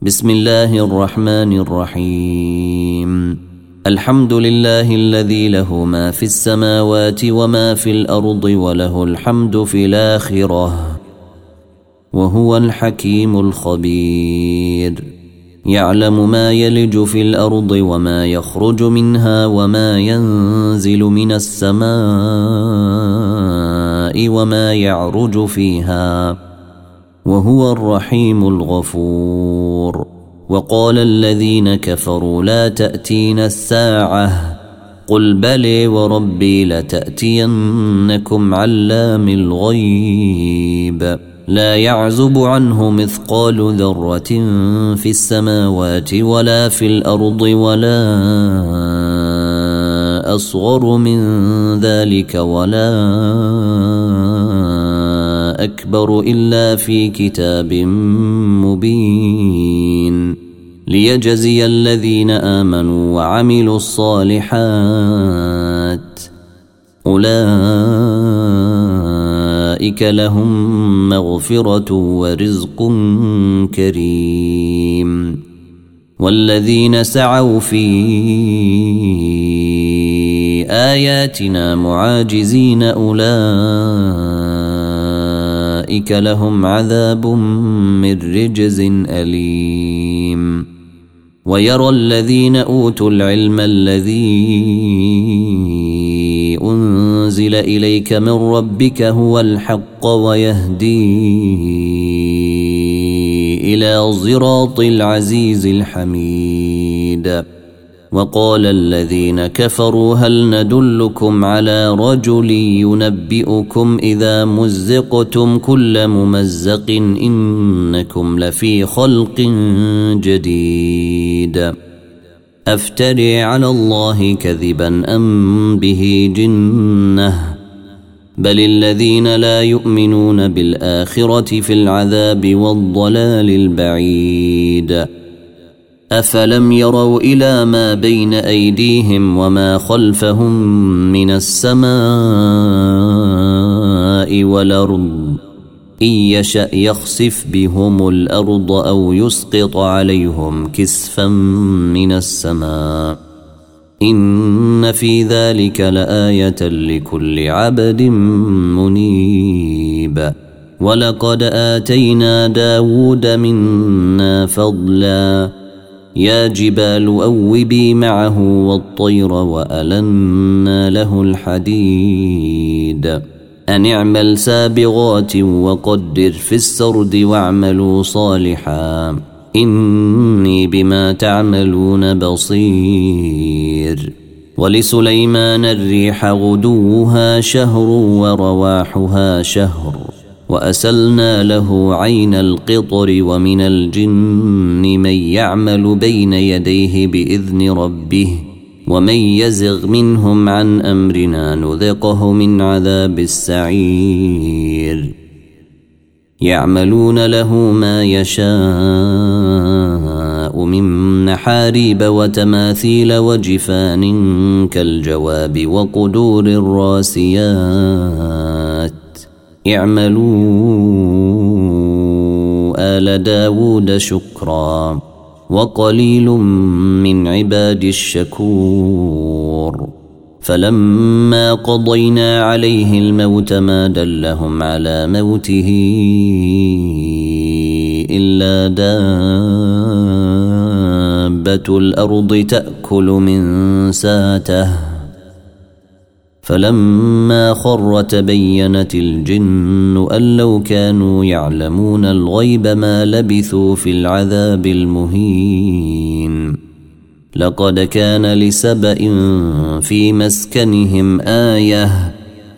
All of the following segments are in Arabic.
بسم الله الرحمن الرحيم. الحمد لله الذي له ما في السماوات وما في الأرض وله الحمد في الآخرة وهو الحكيم الخبير. يعلم ما يلج في الأرض وما يخرج منها وما ينزل من السماء وما يعرج فيها وهو الرحيم الغفور. وقال الذين كفروا لا تأتينا الساعة قل بلى وربي لتأتينكم علام الغيب لا يعزب عنه مثقال ذرة في السماوات ولا في الأرض ولا أصغر من ذلك ولا أكبر إلا في كتاب مبين ليجزي الذين آمنوا وعملوا الصالحات أولئك لهم مغفرة ورزق كريم. والذين سعوا في آياتنا معاجزين أولئك لهم عذاب من رجز أليم. ويرى الذين أوتوا العلم الذي أنزل إليك من ربك هو الحق ويهدي إلى صراط العزيز الحميد. وقال الذين كفروا هل ندلكم على رجل ينبئكم إذا مزقتم كل ممزق إنكم لفي خلق جديد أفتري على الله كذبا أم به جنة بل الذين لا يؤمنون بالآخرة في العذاب والضلال البعيد. أفلم يروا إلى ما بين أيديهم وما خلفهم من السماء والأرض إن يشأ يخسف بهم الأرض أو يسقط عليهم كسفا من السماء إن في ذلك لآية لكل عبد منيب. ولقد آتينا داود منا فضلا يا جبال أوبي معه والطير وألنا له الحديد أن اعمل سابغات وقدر في السرد واعملوا صالحا إني بما تعملون بصير. ولسليمان الريح غدوها شهر ورواحها شهر وأسلنا له عين القطر ومن الجن من يعمل بين يديه بإذن ربه ومن يزغ منهم عن أمرنا نذقه من عذاب السعير. يعملون له ما يشاء من محاريب وتماثيل وجفان كالجواب وقدور الراسيات اعملوا آل داود شكرا وقليل من عباد الشكور. فلما قضينا عليه الموت ما دلهم على موته إلا دابة الأرض تأكل من ساته فلما خر تبينت الجن أن لو كانوا يعلمون الغيب ما لبثوا في العذاب المهين. لقد كان لسبأ في مسكنهم آية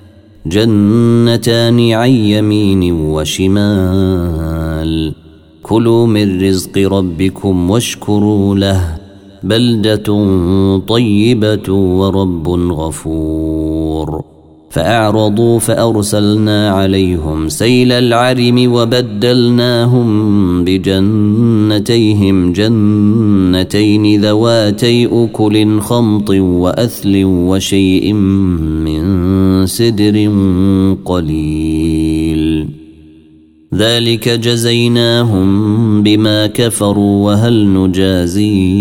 جنتان عن يمين وشمال كلوا من رزق ربكم واشكروا له بلدة طيبة ورب غفور. فأعرضوا فأرسلنا عليهم سيل العرم وبدلناهم بجنتيهم جنتين ذواتي أكل خمط وأثل وشيء من سدر قليل ذلك جزيناهم بما كفروا وهل نجازي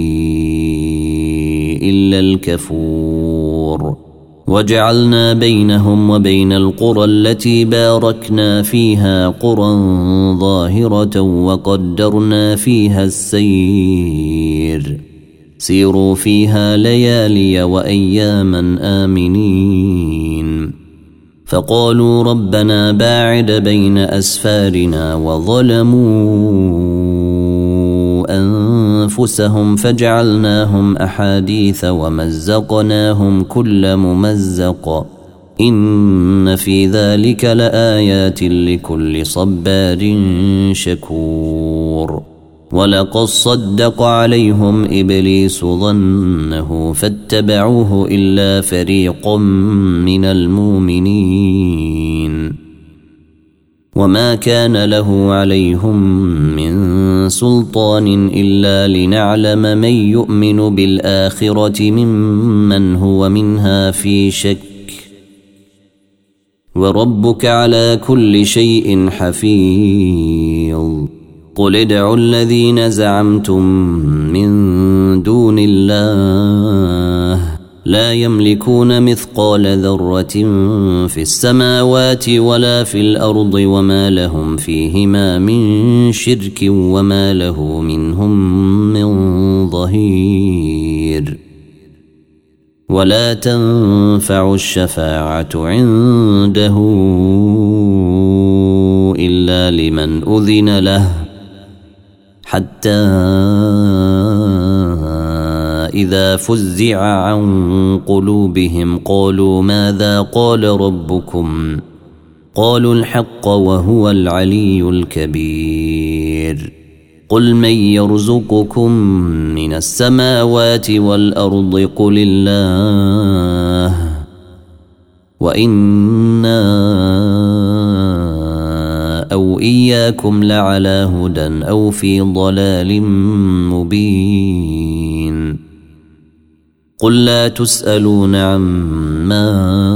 إلا الكفور وجعلنا بينهم وبين القرى التي باركنا فيها قرى ظاهرة وقدرنا فيها السير سيروا فيها ليالي وأياما آمنين فقالوا ربنا باعد بين أسفارنا وظلموا أنفسهم فجعلناهم أحاديث ومزقناهم كل ممزق إن في ذلك لآيات لكل صبار شكور ولقد صدق عليهم إبليس ظنه فاتبعوه إلا فريق من المؤمنين وما كان له عليهم من سلطان إلا لنعلم من يؤمن بالآخرة ممن هو منها في شك وربك على كل شيء حفيظ قل ادعوا الذين زعمتم من دون الله لا يملكون مثقال ذرة في السماوات ولا في الأرض وما لهم فيهما من شرك وما له منهم من ظهير ولا تنفع الشفاعة عنده إلا لمن أذن له حتى إذا فزع عن قلوبهم قالوا ماذا قال ربكم قالوا الحق وهو العلي الكبير قل من يرزقكم من السماوات والأرض قل الله وإنا أو إياكم لعلى هدى أو في ضلال مبين قل لا تسألون عما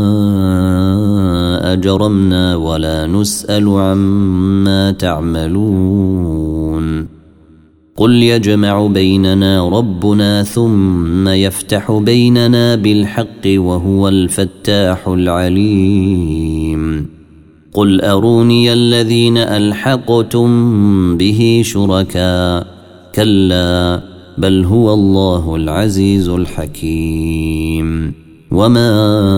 أجرمنا ولا نسأل عما تعملون قل يجمع بيننا ربنا ثم يفتح بيننا بالحق وهو الفتاح العليم قل أروني الذين ألحقتم به شركاء كلا بل هو الله العزيز الحكيم وما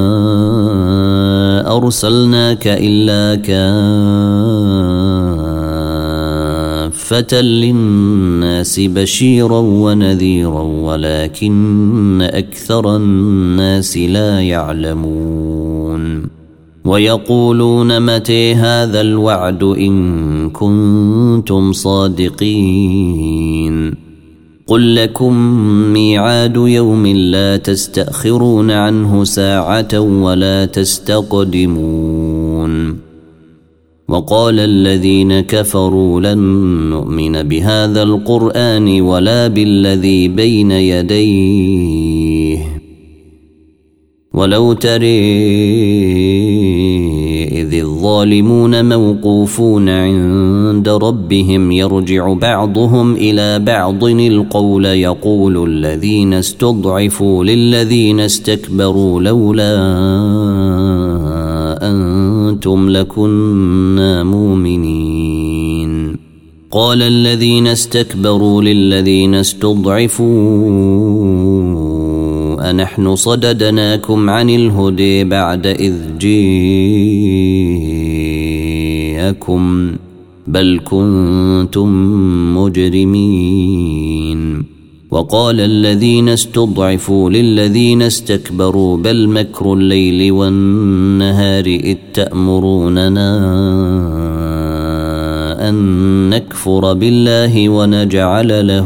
أرسلناك إلا كافة للناس بشيرا ونذيرا ولكن أكثر الناس لا يعلمون ويقولون متى هذا الوعد إن كنتم صادقين قل لكم ميعاد يوم لا تستأخرون عنه ساعة ولا تستقدمون وقال الذين كفروا لن نؤمن بهذا القرآن ولا بالذي بين يديه ولو ترى إذ الظالمون موقوفون عند ربهم يرجع بعضهم إلى بعض القول يقول الذين استضعفوا للذين استكبروا لولا أنتم لكنا مؤمنين قال الذين استكبروا للذين استضعفوا أنحن صددناكم عن الهدى بعد إذ جاءكم بل كنتم مجرمين وقال الذين استضعفوا للذين استكبروا بل مكر الليل والنهار إذ تأمروننا أن نكفر بالله ونجعل له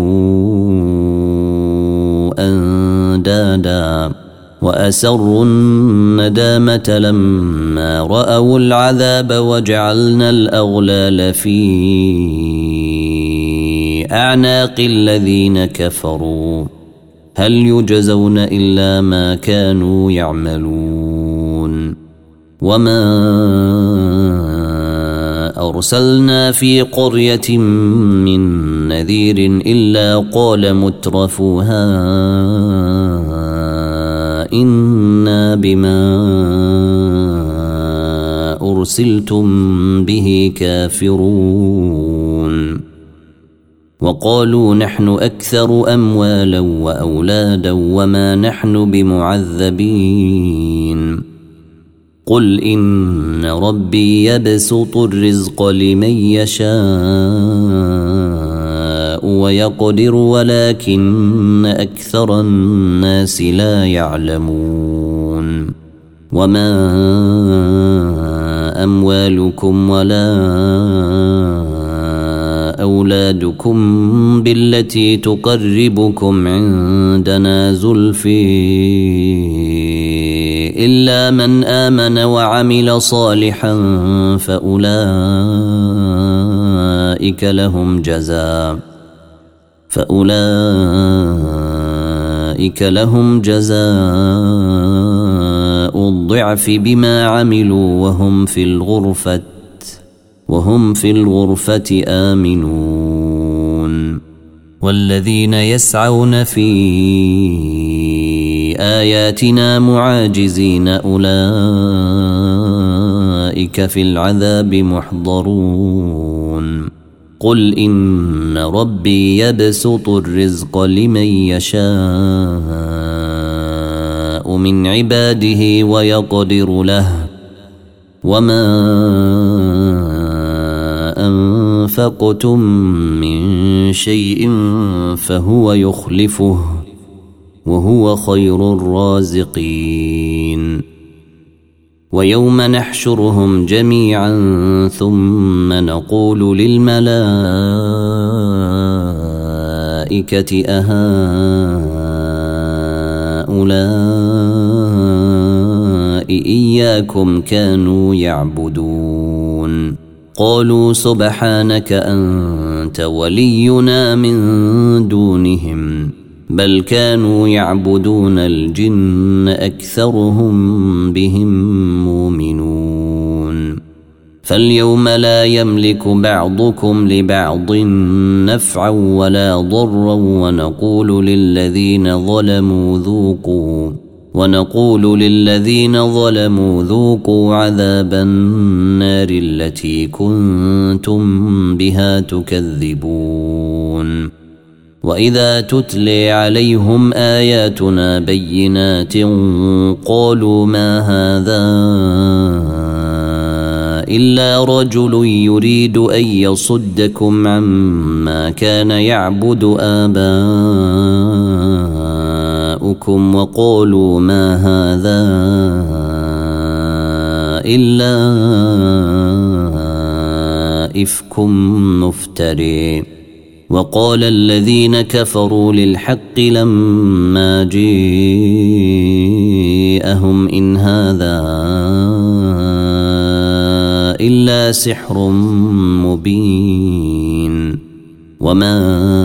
أندادا وأسروا الندامة لما رأوا العذاب وجعلنا الأغلال في أعناق الذين كفروا هل يجزون إلا ما كانوا يعملون وما أرسلنا في قرية من نذير إلا قال مترفوها إنا بما أرسلتم به كافرون وقالوا نحن أكثر أموالا وأولادا وما نحن بمعذبين قل إن ربي يبسط الرزق لمن يشاء ويقدر ولكن أكثر الناس لا يعلمون وما أموالكم ولا أولادكم بالتي تقربكم عندنا زلفي إلا من آمن وعمل صالحا فأولئك لهم جزاء الضعف بما عملوا وهم في الغرفة آمنون والذين يسعون في آياتنا معاجزين أولئك في العذاب محضرون قل إن ربي يبسط الرزق لمن يشاء من عباده ويقدر له وما أنفقتم من شيء فهو يخلفه وهو خير الرازقين ويوم نحشرهم جميعا ثم نقول للملائكة أهؤلاء إياكم كانوا يعبدون قالوا سبحانك أنت ولينا من دونهم بل كانوا يعبدون الجن أكثرهم بهم مؤمنون فاليوم لا يملك بعضكم لبعض نفعا ولا ضرا ونقول للذين ظلموا ذوقوا عذاب النار التي كنتم بها تكذبون وإذا تتلي عليهم آياتنا بينات قالوا ما هذا إلا رجل يريد أن يصدكم عما كان يعبد آباؤكم وقالوا ما هذا إلا إفك مفتري وقال الذين كفروا للحق لما جاءهم إن هذا إلا سحر مبين وما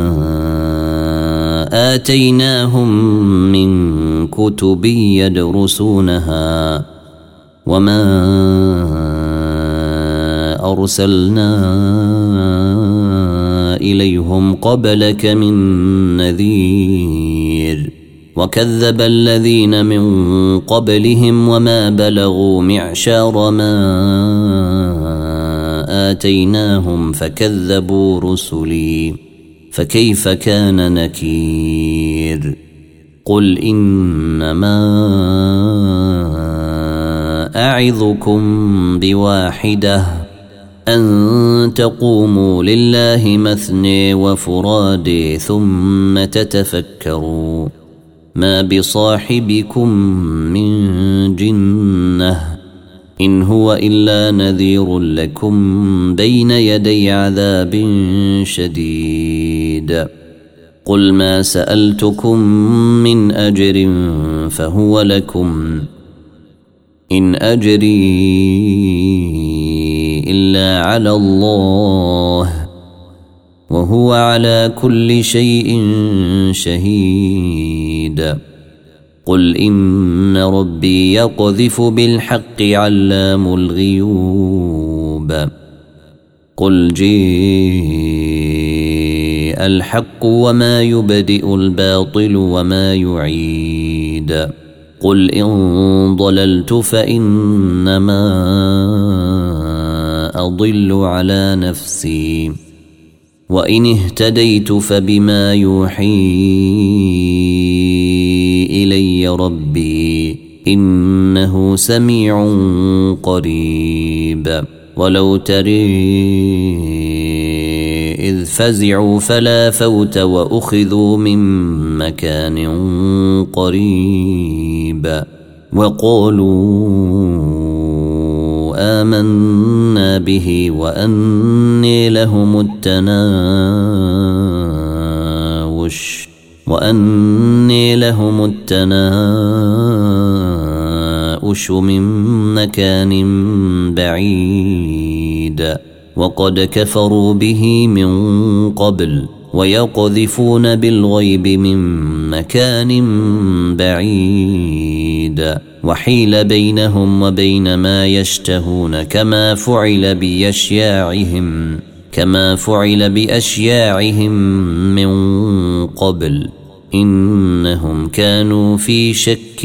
آتيناهم من كتب يدرسونها وما أرسلنا إليهم قبلك من نذير وكذب الذين من قبلهم وما بلغوا معشار ما آتيناهم فكذبوا رسلي فكيف كان نكير قل إنما أعظكم بواحدة أن تقوموا لله مثني وفرادي ثم تتفكروا ما بصاحبكم من جنة إن هو إلا نذير لكم بين يدي عذاب شديد قل ما سألتكم من أجر فهو لكم إن أجري إلا على الله وهو على كل شيء شهيد قل إن ربي يقذف بالحق علام الغيوب قل جيء الحق وما يبدئ الباطل وما يعيد قل إن ضللت فإنما أضل على نفسي وإن اهتديت فبما يوحي إلي ربي إنه سميع قريب ولو تري إذ فزعوا فلا فوت وأخذوا من مكان قريب وقالوا آمنا به وأني لهم التناوش من مكان بعيد وقد كفروا به من قبل ويقذفون بالغيب من مكان بعيد وحيل بينهم وبين ما يشتهون كما فعل بأشياعهم من قبل إنهم كانوا في شك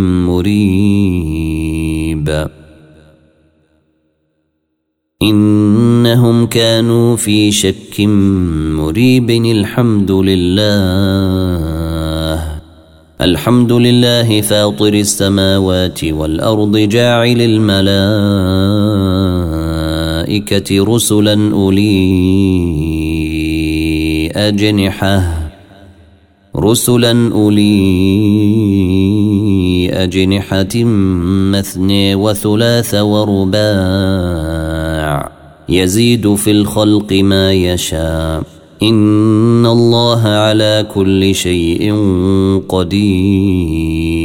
مريب الحمد لله فاطر السماوات والأرض جاعل الملائكة رسلا أولي أجنحة مثني وثلاث ورباع يزيد في الخلق ما يشاء إن الله على كل شيء قدير